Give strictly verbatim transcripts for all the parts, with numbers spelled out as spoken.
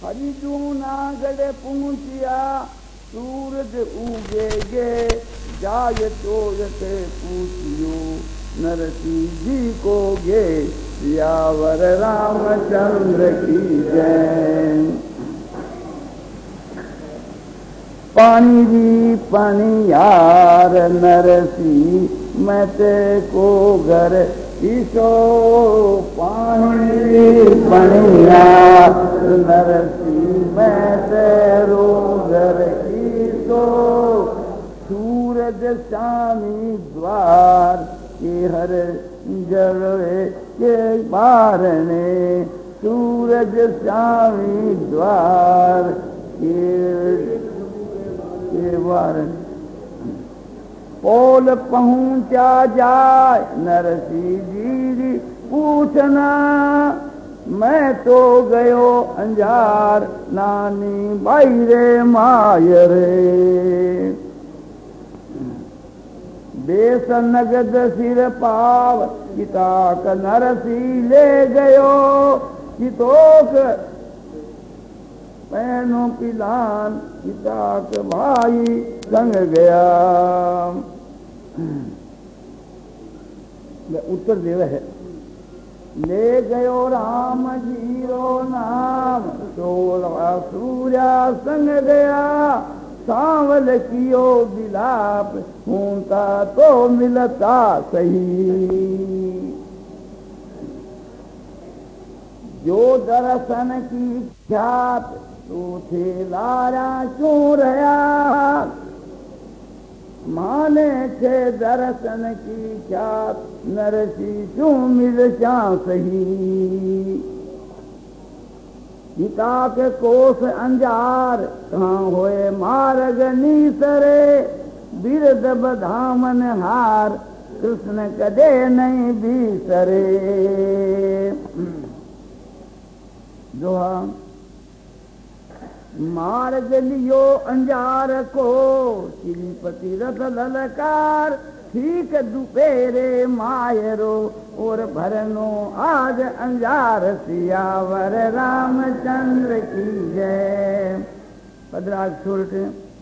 हरिजूनागढ़ पहुंचिया सूरज उगे गे जाय तोरते पूछियो नरसी जी को गे सियावर रामचंद्र की जय। पानी भी पनियार नरसी मैं ते को घर ईसो पानी पनियार नरसी मैं तेरो घर ईसो सूरज स्वामी द्वार के हर जलवे के बारने सूरज स्वामी द्वार के के बारने पोल पहुंचा जाए नरसी जी पूछना मैं तो गयो अंजार नानी भाई रे माय रे बेस नगद सिर पाव किताक नरसी ले गयो कितोक पैनो पिलान किताक भाई संग गया। उत्तर देव है ले गयो राम जीरो नाम सोलवा सूर्या संग गया सांवल कियो बिलाप हूंता तो मिलता सही जो दर्शन की ख्यात तू थे लारा क्यों रहा माने थे दर्शन की ख्यात नरसी क्यों मिल जा सही पिता के कोस अंजार कहाँ होए मार्ग नीसरे बिरद बधामन हार कृष्ण कदे नहीं बिसरे। दोहा मार्ग लियो अंजार को श्रीपति रथ ललकार ठीक दुपेरे मायरो और भरनो आज अंजार सियावर रामचंद्र की जय। पदराज सुरट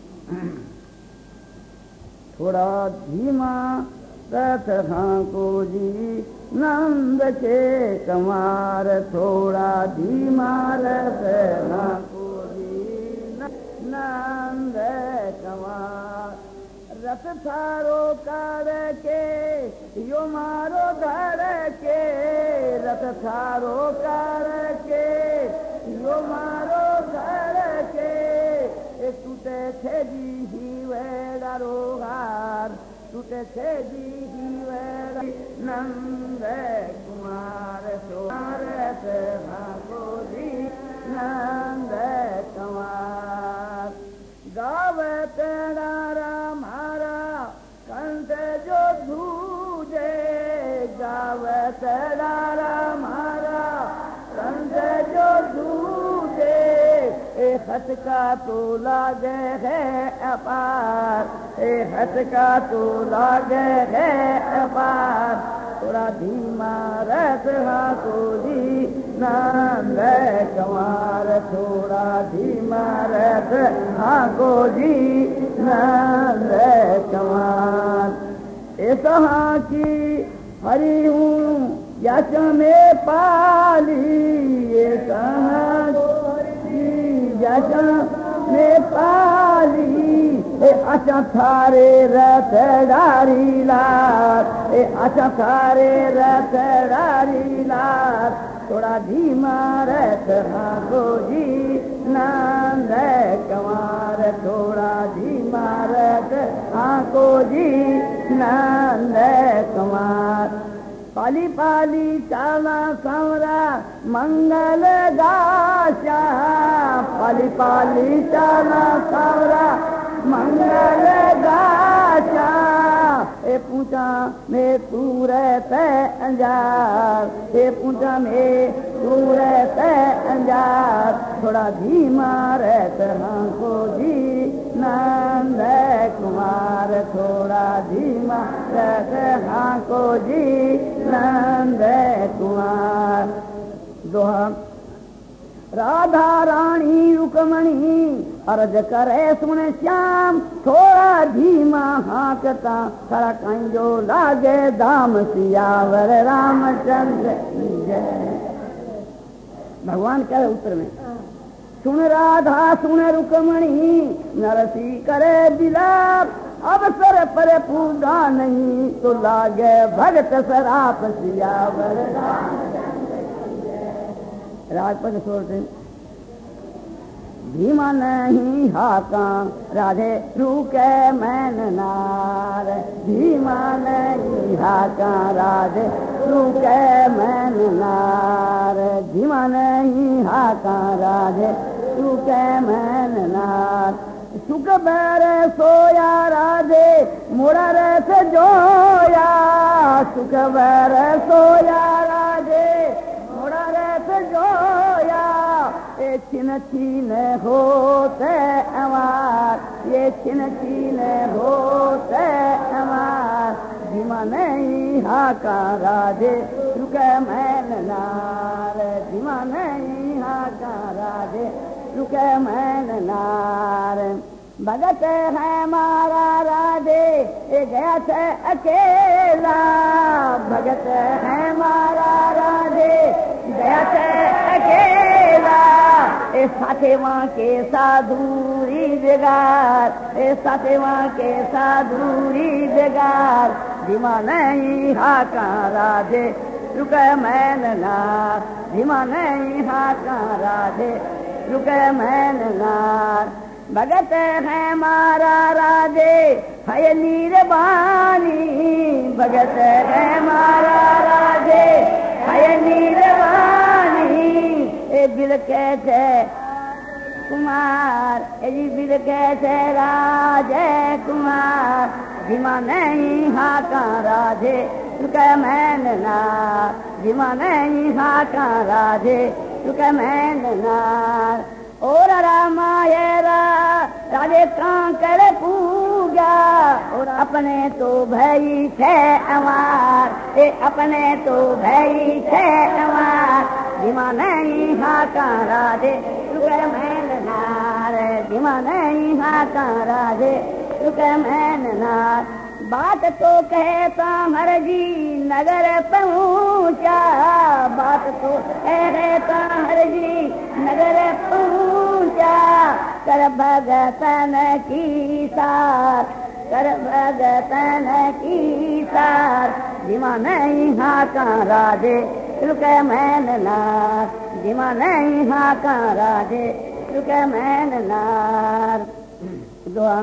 थोड़ा धीमा रथ हाँ को जी नंद के कमार थोड़ा धीमा रथ हाँ को जी नंद कमार रथ थारो कर के यो मारो धर के रथ थारो कर के यो मारो धर के टूटे थे जी ही वे हार टूटे थे जी ही वे नंद कुमार सोरत भागो जी नंद कुमार गावे तेरा राम हरा कंठ जो धूजे गावे तेरा राम हरा कंठ जो धूजे ए हथ का तो लागे है अपार ए हथ का तो लागे है अपार थोड़ा धीमा रथ हाथो जी नंद कुमार थोड़ा धीमा रथ हाथो जी नंद कुमार ऐसा की हरी हूँ यश में पाली ये कहाँ यश में पाली ए अच्छा थारे रथ डारी लार ए अच्छा थारे रथ डारी लार थोड़ा धीमा रथ हाथो जी नंद कुमार थोड़ा धीमा रथ हाथो जी नंद कुमार पाली पाली चाला सांवरा मंगल गाशा पाली पाली चाला सांवरा मंगल गाशा ए पूछा में तू रहते अंजार ए पूछा में तू रहते अंजार थोड़ा धीमा रहते को जी नंद कुमार थोड़ा धीमा रहते को जी नंद कुमार दोहा राधा रानी रुकमणी अर्ज करे सुन श्याम, थोड़ा धीमा हाकता खड़ा कहीं जो लागे दाम, सियावर रामचंद्र की जय। भगवान कह उत्तर में, सुन राधा सुन रुकमणी नरसी करे बिलाप, अवसर पर पूगा नहीं तो लागे भगत सराप, सियावर रामचंद्र की जय। राजपद सोचते भीमा नहीं हाका राधे रुके मैन नार, भीमा नहीं हाका राधे रुके मैन नार, भीमा नहीं हाका राधे रुके मैन नार। सुख बैरे सोया राधे मुड़ा रे से जोया, सुख बैरे सोया राधे मुड़ा रे से जोया, ये छिन छीन होते अमार, ये छिन छीन होते अमार, धीमा नहीं हाका राधे रुके मैन नार, धीमा नहीं हाका राधे रुके मैन नार। भगत है मारा राधे ये गया से अकेला, भगत है मारा राधे गया से अकेला, ए साथे माँ के साधुरी जगार, ए साथे माँ के साधुरी जगार, धीमा नहीं हाका राधे रुके मैन नार, धीमा नहीं हाका राधे रुके मैन नार। भगत है मारा राधे है नीरबानी, भगत है मारा राधे है नीरबानी, ए बिल कैसे कुमार, ए बिल कैसे राजे कुमार, धीमा नहीं हाका राधे रुके मैन नार, धीमा नहीं हाका राधे रुके मैन नार। और रामायरा राधे कांकर पूजा, और अपने तो भई थे अमार, ए अपने तो भई थे अमार, धीमा नहीं हाका राधे रुके मैन नार, धीमा नहीं हाका राधे रुके मैन नार। बात तो कहता हर जी नगर पहुँचा, बात तो कहता हर जी नगर पहुँचा, कर भगतन की सार, कर भगतन की सार, धीमा नहीं हाका राधे रुके मैन नार, धीमा नहीं हाका राधे रुके मैन नार। दुआ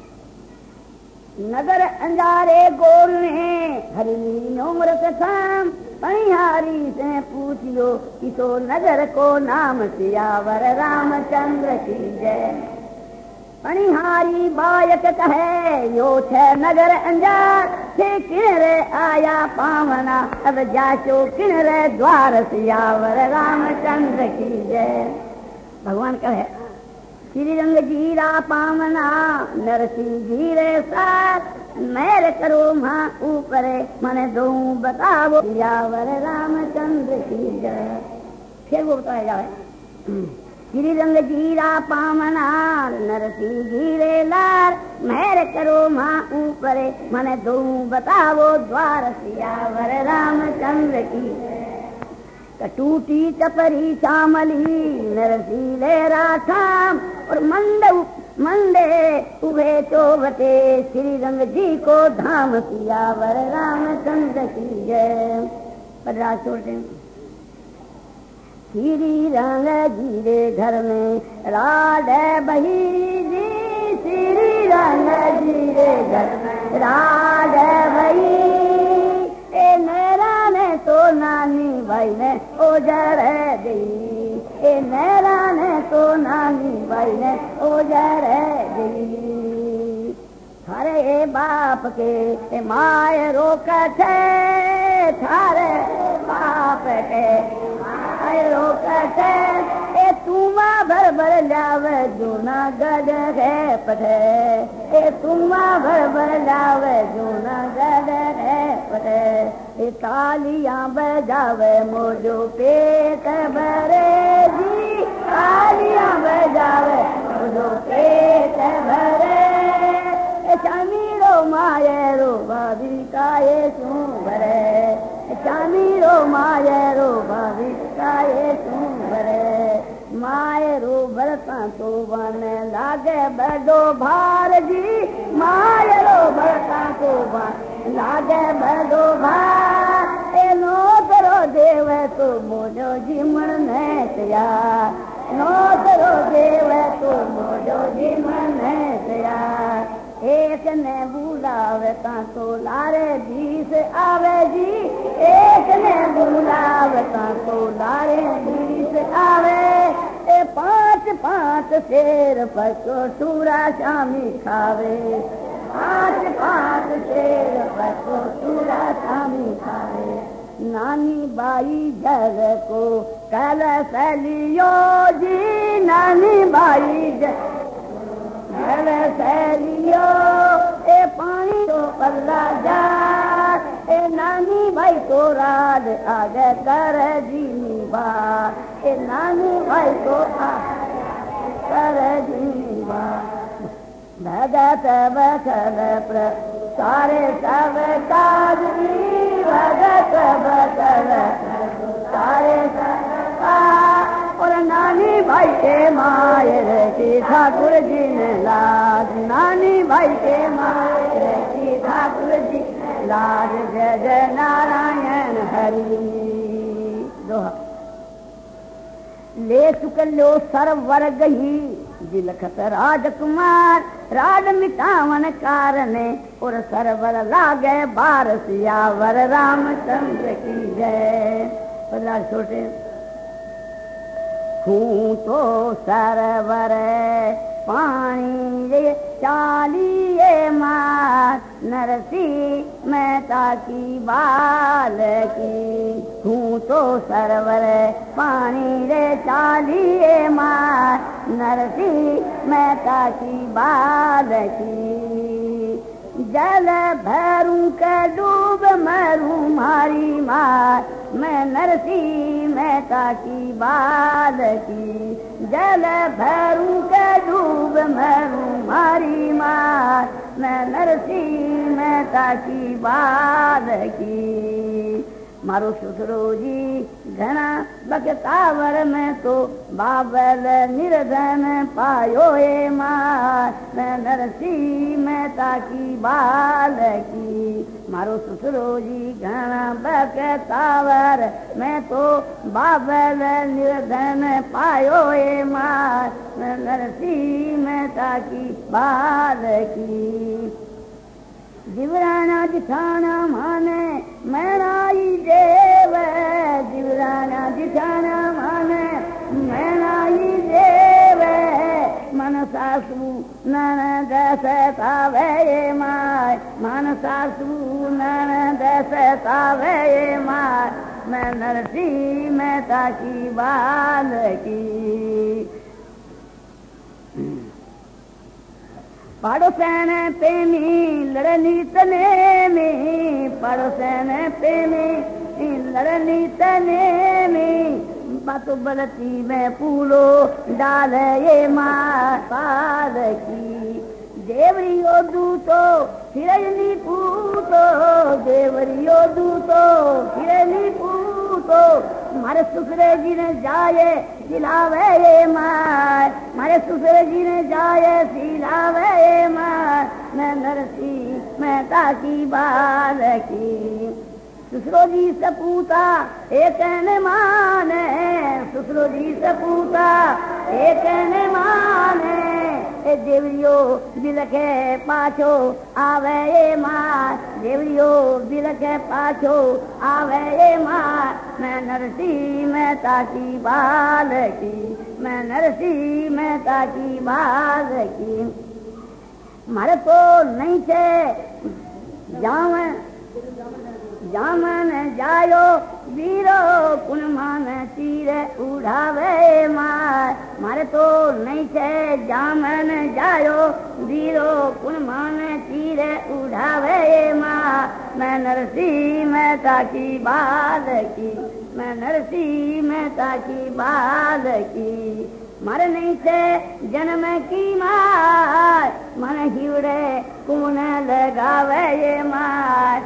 नगर अंजारे गोर ने हरी उम्र कथाम, पनिहारी से पूछियो किसो नगर को नाम, सियावर रामचंद्र की जय। पनिहारी बायक कहे यो छे नगर अंजार, थे किनरे आया पावना अब जाचो किनरे द्वार, सियावर रामचंद्र की जय। भगवान कहे श्री रंग जीरा पावना नरसिंह जीरे साथ, मेरे करो माँ ऊपरे मने दो बताओ, सियावर रामचंद्र की जय। फिर वो बताया जाए श्री रंग जीरा पावना नरसिंह जीरे लाल, मेरे करो माँ ऊपरे मने दो बताओ द्वार, सियावर रामचंद्र की। टूटी चपरी चामली नरसीले राठाम, और मंद मंदे उभे चौबटे श्री रंग जी को धाम, सियावर रामचंद्र की जय। पर राज छोड़ते श्री रंग जी रे घर में राड बही जी, श्री रंग जी रे घर में राड बही, ए मेरा ने तो नानी भाई ने ओजर दी, ए मेरा ने तो नानी भाई ने ओजर दी। थारे बाप के ए माय रोकत है, थारे बाप के माय रोकत है, ए तुमा भर भर लावे जूना गज है पठे, ए तुमा भर भर लावे जूना गज है पठे, ए तालियां बजावे मोजो पेट भरे जी, तालियां बजावे जो पेट भरे चामीरो मायरो भाभी काये तू भरे चामीरो मायरो भाभी काये तू भरे मायरो भरता तो बन लागे बड़ो भार जी मायरो भरता तो बन लागे बड़ो भार ए नो करो देव तो मोजो जीवन ने तया नो करो देव तो मोजो जीवन ने तया एक ने बुलावे ता तो लारे बीस आवे जी एक ने बुलावे ता तो लारे बीस आवे ए पांच पांच शेर पर तो सूरा शामी खावे पांच पांच शेर पर तो सूरा शामी खावे नानी बाई जग को कल सलियो जी नानी बाई जग सैलियो ए पानी तो पल्ला जा ए नानी भाई तो राज आगे कर जीनी बा ए नानी भाई तो कर जीनी बा भगत बखल प्र सारे सब काजी भगत बखल सारे सब और नानी भाई के मायर की ठाकुर जी ने लाज नानी भाई के मायर की ठाकुर जी लाज जय जय नारायण हरि दोहा ले चुकलो सरवर गही जिलखत राजकुमार राज मिटावन कारणे और सरवर लागे बारस यावर रामचंद्र की जय। छोटे हूँ तो सरवर पानी रे चालिए मार नरसी मेहता की बाल की हूँ तो सरवर पानी रे चालिए मार नरसी मेहता की बाल की जल भरूं के डूब मरूं मारी मार मैं नरसी मेहता की बाल की जल भरूं के डूब मरूं मारी मार मैं नरसी मेहता की बाल की मारो ससुरो जी घना बकतावर में तो बाबल निर्धन पायो ए मार मैं नरसी मेहता की बाल की मारो ससुरो जी घना बकतावर में तो बाबल निर्धन पायो ए मार मैं नरसी मेहता की बाल की जिवराना जिठाना माने मैनाई देव जिवराना जिठाना माने मैनाई देव मन सासू नन दस तावे माय मन सासू नन दस तावे माय मैं नरसी मेहता की बाल की पड़ोसन प्रेमी लड़नी तने में पड़ोसन प्रेमी लड़नी तने में बात बलती में पूलो डाल ये मार पार की देवरियो दूतो हिरनी पूतो देवरियो दूतो हिरनी पूतो मारे ससुरे जी ने जाए सिलावे ये मार मारे ससुरे जी ने जाए सिलावे ये मार मैं नरसी मेहता की बाल की ससुरो जी सपूता एक ने माने ससुरो जी सपूता एक ने माने ए देवरियो बिलखे पाछो आवे ये मार देवरियो बिलखे पाछो आवे ये मार मैं नरसी मेहता की बाल की मैं नरसी मेहता की बाल की मारे तो नहीं थे जाव जामन जायो वीरो कुनमान तीर उड़ावे मार मारे तो नहीं छे जामन जायो वीरो कुनमान तीर उड़ावे मार मैं नरसी मेहता की बाल की मैं नरसी मेहता की बाल की मर नहीं थे जन्म की मार, मन हिवड़े कौन लगावे ये मार,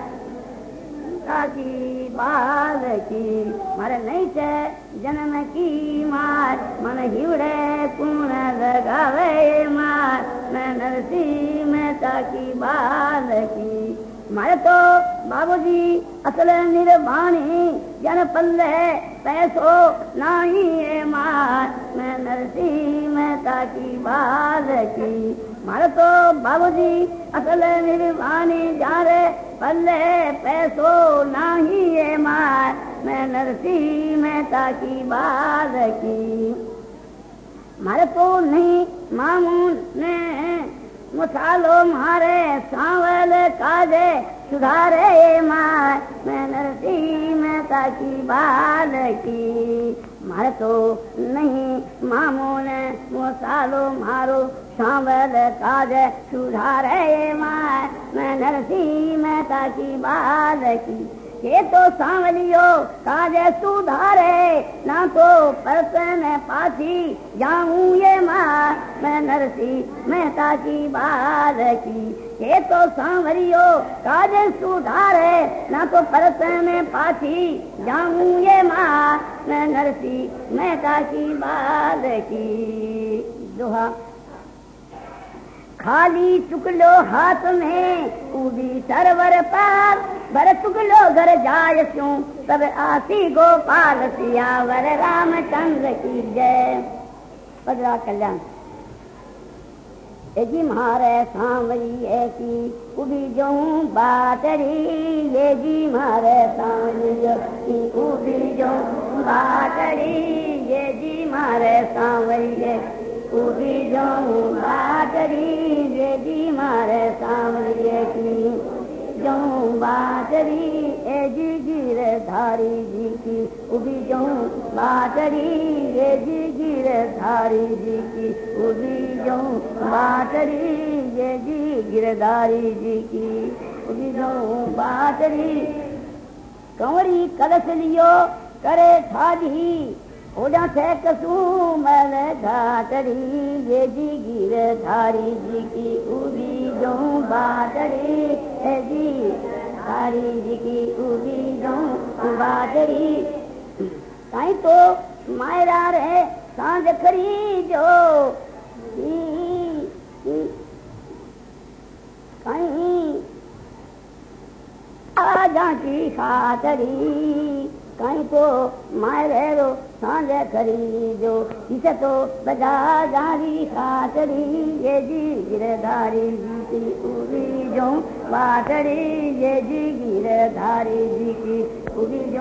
की बाल की मर नहीं थे जन्म की मार, मन हिवड़े कौन लगावे ये मार, मैं नरसी मेहता की बाल की। मारे तो बाबूजी असल निर्वाणी जन पल्ले पैसो नाही ये मार, मैं नरसी मेहता की बाल की। मारे तो बाबूजी असल निर्वाणी जारे पल्ले पैसो नाही ये मार, मैं नरसी मेहता की बाल की। मारे तो नहीं मामून ने मुसालो मारे सांवल काजे सुधारे मार, मैं नरसी मेहता की बाल की। मारे तो नहीं मामू ने मुसालो मारो सांवल काजे सुधारे मार, मैं नरसी मेहता की बाल की। ये तो सांवलियो काजे सुधारे, ना तो परस में पाछी जाऊं ये मार, मैं नरसी मेहता की बाल की। ये तो सांवलियो काजे सुधारे, ना तो परस में पाछी जाऊं ये मार, मैं नरसी मेहता की बाल की। दोहा खाली चुकलो हाथ में उदी सरवर पार, बर चुकलो घर जाय क्यों तब आसी गोपाल, सियावर रामचंद्र की जय। पदरा कल्याण जी मारे सांवरी की उबी जो बाटरी, ये जी मारे सांवरी की उबी जो बाटरी, ये जी मारे सांवरी उबी जो बाटरी, ये जी मारे सांवरी की जो बाटरी, ए जी गिरधारी जी की उबी जो बाटरी, ये जी गिरधारी जी की उबी जो बाटरी, ये जी गिरधारी जी की उबी जो बाटरी। कंवरी कलश लियो करे थाजी, ओजा थे कसूमल घाटरी, ये जी गिरधारी जी की उबी जो बाटरी, ए जी गिरधारी जी की उबी जो बाटरी। कहीं तो मायरा रे सांझ खरी जो, कहीं आजा की खातरी, कहीं तो मायरे रो सांझ खरी जो, इसे तो बजा जारी खातरी, ये जी गिरधारी जी की उबी जो बाटरी, ये जी गिरधारी जी की उबी जो।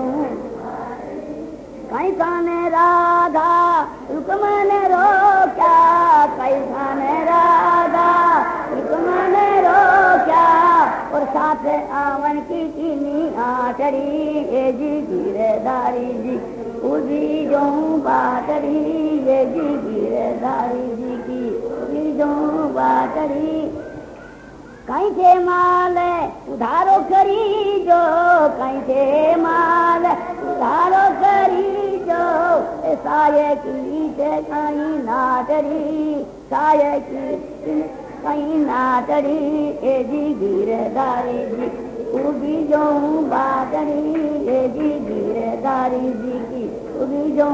कहीं खाने राधा रुकमन रो क्या, कहीं खाने राधा रुकमन रो क्या, और साथ आवन की चीनी आटरी, ये जी गिरधारी जी उबी जो बाटरी, ये जी गिरधारी जी की उबी जो बाटरी। कहीं थे माल उधारो करी जो, कहीं थे माल उधारो करी जो, साये की कहीं नाटरी, साये की कहीं नाटरी, ए जी गिरधारी जी उबी जो बाटरी, ए जी गिरधारी जी की उबी जो।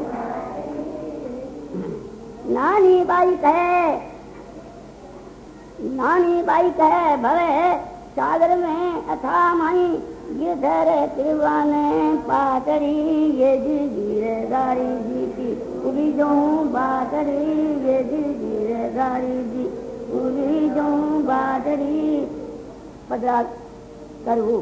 नानी बाई कहे नानी बाई कहे भवे सागर में अथा माई, गिरधर तिरवाने पाटरी, ये जी गिरधारी जी की उबी जो बाटरी, ये जी गिरधारी जी उबी जो बाटरी। पदरा करू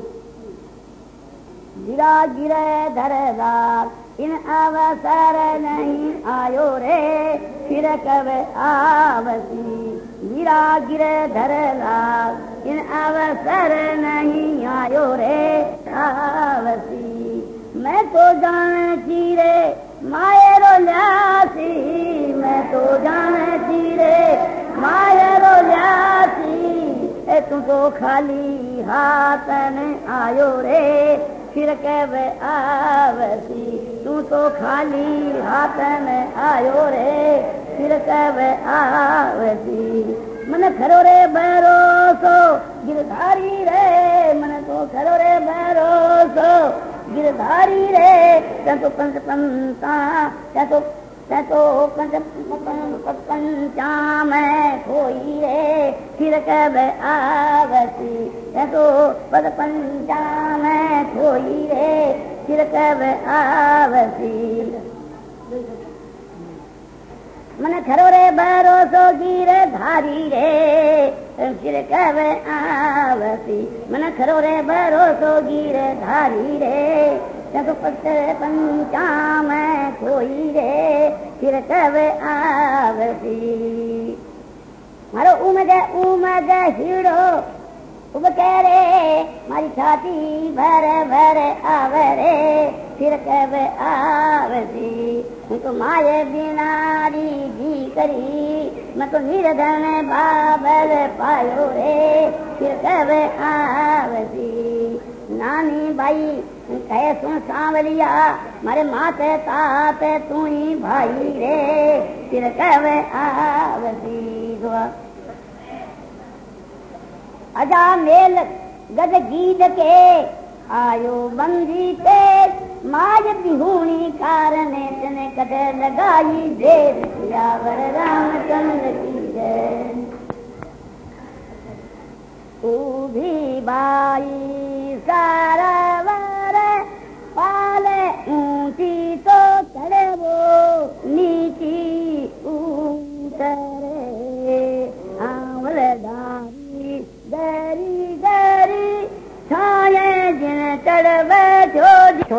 गिरा गिरे धरदार, इन अवसर नहीं आयो रे, फिर कब आवसी, गिरा गिरे धरदार, इन अवसर नहीं आयो रे आवसी। मैं तो जानती रे मायरो ल्यासी, मैं तो जानती रे मायरो ल्यासी, ए तू तो खाली हाथन आयो रे, फिर कब आवसी, तू तो खाली हाथ में आयो रे, फिर कब आवसी। मन खरो रे भरोसो गिरधारी रे, मन तो खरो रे भरोसो गिरधारी रे, ते तो पंच पंता, ते तो ते तो पंच पंचा में खोई रे, फिर कब आवसी, ते तो पद पंचा में खोई रे, फिर कब आवसी। मन खरो रे भरोसो गिरधारी रे, फिर कब आवसी। मन खरो रे भरोसो गिरधारी रे, तो पत्थर पंचा में खोई रे, फिर कब आवसी। मारो उमगे उमगे हिड़ो उब कह रे, मारी छाती भर भर आवरे, फिर कब आवसी। तो माये बिनारी जी करी, मैं तो निर्धन बाबल पायो रे, फिर कब आवसी। नानी भाई कहे सुन सांवलिया, मारे माते ताते तू ही भाई रे, फिर कब आवसी। दुआ अजा मेल गज गीत के आयो बंदी पे, माज बिहूणी कारने तने कदे लगाई देर, सियावर रामचंद्र की जय। तू भी बाई सारावर पाले, ऊंची तो चढ़े वो नीची उतरे, आंवल डारी गरी गरी छाये जिन चढ़वे जो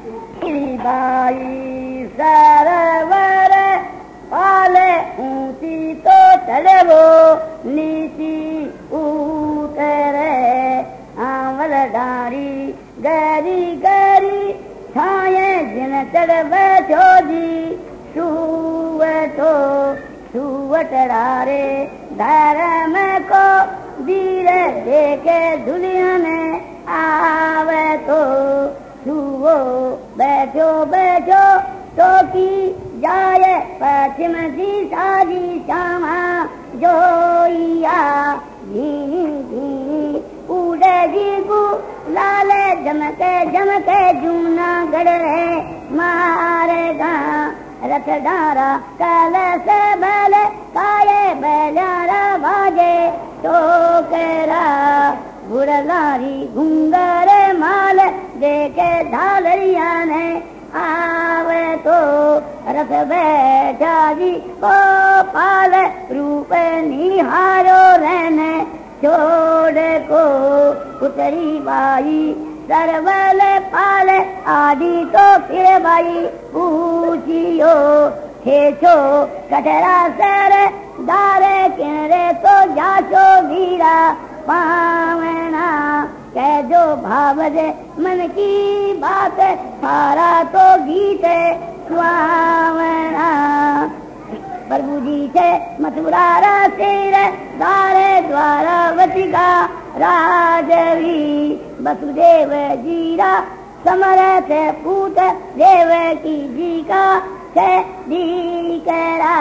बाई सरवर पाले, ऊंची तो चढ़े वो नीची उतरे, आंवल डारी गरी गरी छाये जिन चढ़वे जोजी, सुवटो सुवटरारे धर्म को वीर देखे दुनियन आवे, तो छुओ बैठो बैठो तो की जाए पश्चिम दिशा जी श्यामा जोइया, झीनी झीनी उड़े जी गु लाले, जमके जमके जूना गढ़ रे मारेगा, रथ डारा कलश बल काये बैलारा बाजे, टोकरा बुढ़लारी घुंगर माल, देखे ढालरिया ने आवे, तो रथ बैठा जी गोपाल, रूप निहारो रहने छोड़ को, उतरी बाई सरवल पाल, आदि तो फिर बाई पूछियो, खेचो कटरा सर दारे किनरे, तो जाचो वीरा पावना, कह जो भाव दे मन की बात, सारा तो गीत सुहावना। प्रभु जी से मथुरा रसेर, दारे द्वारा वतिका राजवी, वसुदेव जीरा समरथ पूत, देव की जी का से दीकरा,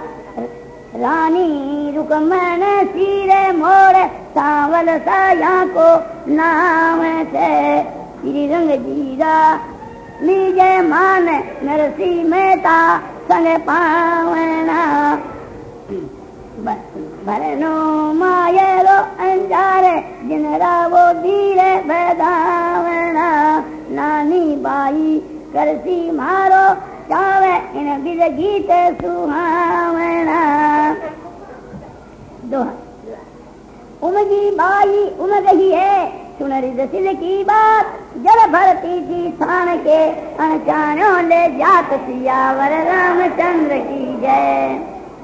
रानी रुकमन सिरे मोड़, सांवल साया को नाम से, श्री रंग जीरा लीजे मान, नरसी मेहता संग पावना, भरनो मायरो अंजारे, जिन रावो धीरे बदावना, नानी बाई करसी मारो चावे, इन बिद गीत सुहावना। दोहा उमगी बाई उमग ही है, सुन रिदसिल की बात, जल भरती जी थान के, अनचानो ले जात, सियावर रामचंद्र की जय।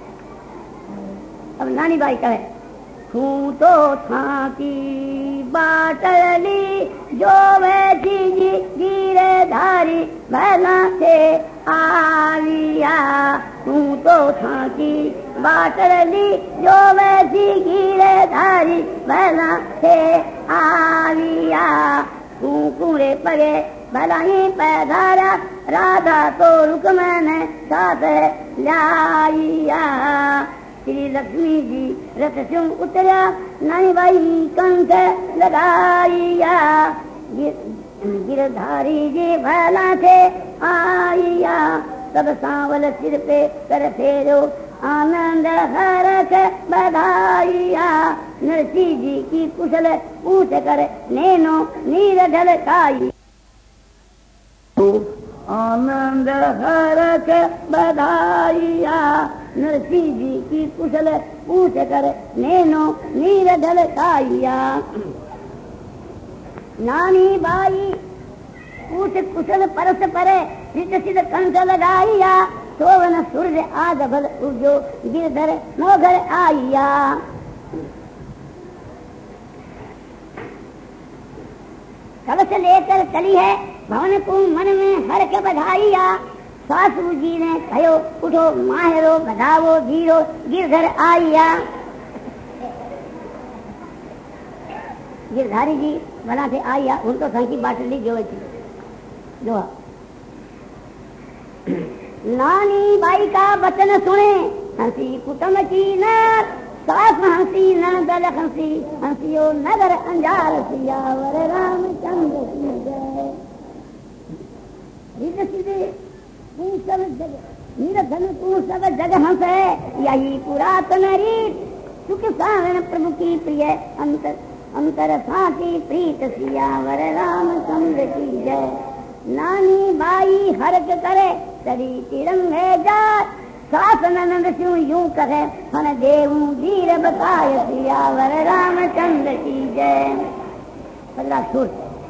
अब नानी बाई कहे, हूँ तो थाकी बाटली, जो वे जी गिरे धारी, भला से आलिया, हूँ तो थाकी बाटली, जो वे जी गिरे धारी, भला से आलिया, कुरे पगे भलाई पैधारा राधा तो रुक मैंने साथ लाइया। श्री लक्ष्मी जी रथ से उतरा नानी बाई कंठ लगाइया। गिरधारी जी भला थे आइया तब सांवल सिर पे कर फेरो आनंद हरख बधाइया। नरसिंह जी की कुशल पूछ कर नैनो नीर ढलकाई आनंद हरख बधाइया। नरसिंह जी की कुशल पूछ कर नैनो नीर ढलकाइया। नानी बाई पूछ कुशल परस परे सिद्ध सिद्ध कंठ लगाइया। सोवन सूर्य आज भल उजो गिरधर मोघर आइया। कलश लेकर चली है भवन को मन में हर के बधाइया। सासू जी ने कहो उठो माहरो बधावो धीरो गिरधर आइया। गिरधारी जी बना से आइया उनको संकी बाटली जो जो नानी बाई का वचन सुने हंसी कुटुम की नार सास हंसी नंदल हंसी हंसियो नगर अंजार सियावर रामचंद्र की जय। सीधे सीधे तू सब जगह नीरधन तू सब जगह हंसे यही पुरातन रीत सुख सारण प्रभु की प्रिय अंतर अंतर साथी प्रीत सियावर रामचंद्र की जय। नानी बाई हर्क करे तरी तिरंगे जात सास ननद स्यू यूं करे हन देव वीर बताय सियावर रामचंद्र की जय। पगला सुर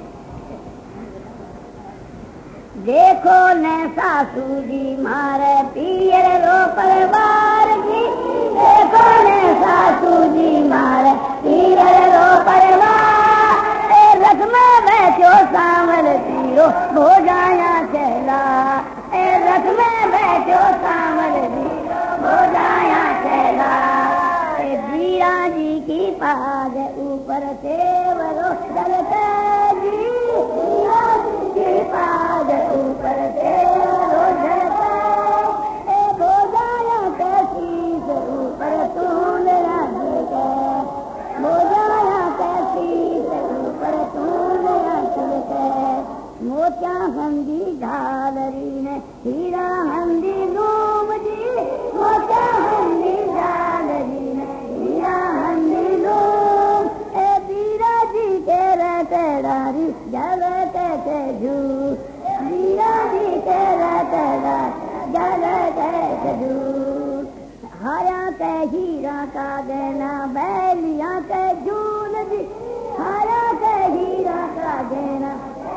देखो ने सासू जी मारे पियर रो परवार की। देखो ने सासू जी मारे पियर रो परवार रथ में बैठो सांवल तीरो भोजाया चला। ए रथ में बैठो सांवल तीरो भोजाया चला। जीरा जी की पाद ऊपर से वरो चलते जी। जीरा जी की पाद ऊपर से वरो चलते ए भोजाया कैसी से ऊपर तूल राजी के। भोजाया कैसी से ऊपर तूल राजी के। मोतिया हंदी झालरी ने हीरा हंदी लूम जी। मोतिया हंदी झालरी ने हीरा हंदी लूम ए बीरा जी के रटडारी जल के जू। बीरा जी के रटडारी जल के जू। हाया के हीरा का देना बैलिया के जून जी। हाया के हीरा का देना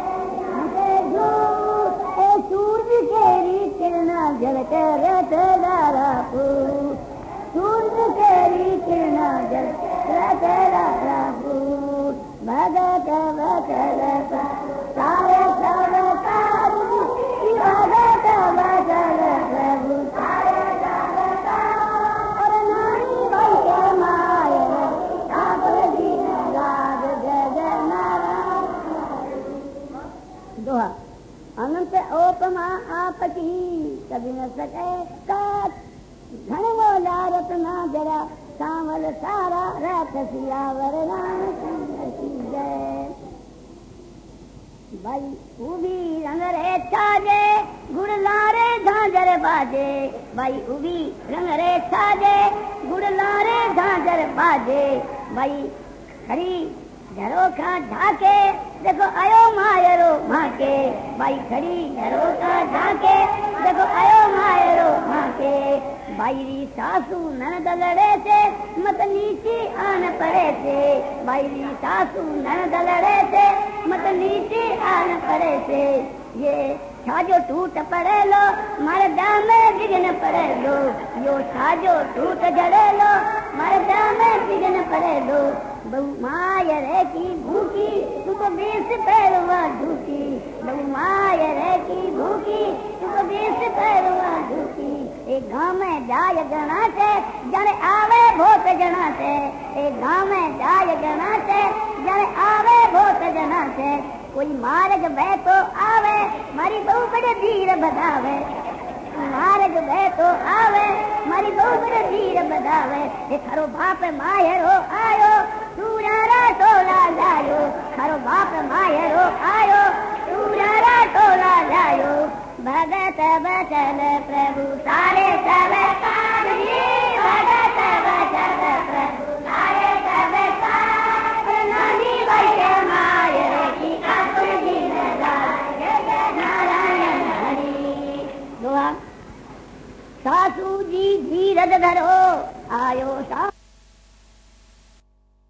सूरज केरी किरणा जल के रटदारा पू। सूरज केरी किरणा जल रटदारा पू। भगत भगत सारे सब कारु भगत भगत प्रभु सारे सब और नानी भाई के माय आप दिन राज जय जय नारायण। दोहा अनंत ओपमा आपकी कभी न सके काट। घन वो लारत ना जरा सावल सारा रथ सियावर रामचंद्र की जय। भाई उभी रंग रे छाजे गुड़ लारे झांझर बाजे। भाई उभी रंग रे छाजे गुड़ लारे झांझर बाजे। भाई खरी घरों का ढाके देखो आयो मायरो भाके। भाई खड़ी घरों का ढाके देखो आयो मायरो भाके। बाईरी सासू ननद लड़े थे मत नीची आन पड़े थे। बाईरी सासू ननद लड़े थे मत नीची आन पड़े थे। ये छाजो टूट पड़े लो मारे दाम में बिगन पड़े लो। यो छाजो टूट जड़े लो मारे दाम में बिगन पड़े लो। बहु मायर की भूखी तू तो बीस पैरवा ढूकी। बहु मायर की भूखी तू तो बीस पैरवा ढूकी। एक गाँव में जाय गणा से जने आवे भोत जना से। एक गाँव में जाय गणा से जने आवे भोत जना से। कोई मार्ग बह तो आवे मारी बहु बड़े धीर बधावे मार्ग बह तो आवे मारी बहु बड़े धीर बधावे ये थारो बाप मायरो आयो सूरारा टोला जायो थारो बाप मायरो आयो सूरारा टोला जायो भगत बचन प्रभु सारे सब भगत बचन प्रभु सारे सब नानी वैश्य मायरे की अपनी नारायण हरि दुआ सासू जी धीरज धरो आयो सा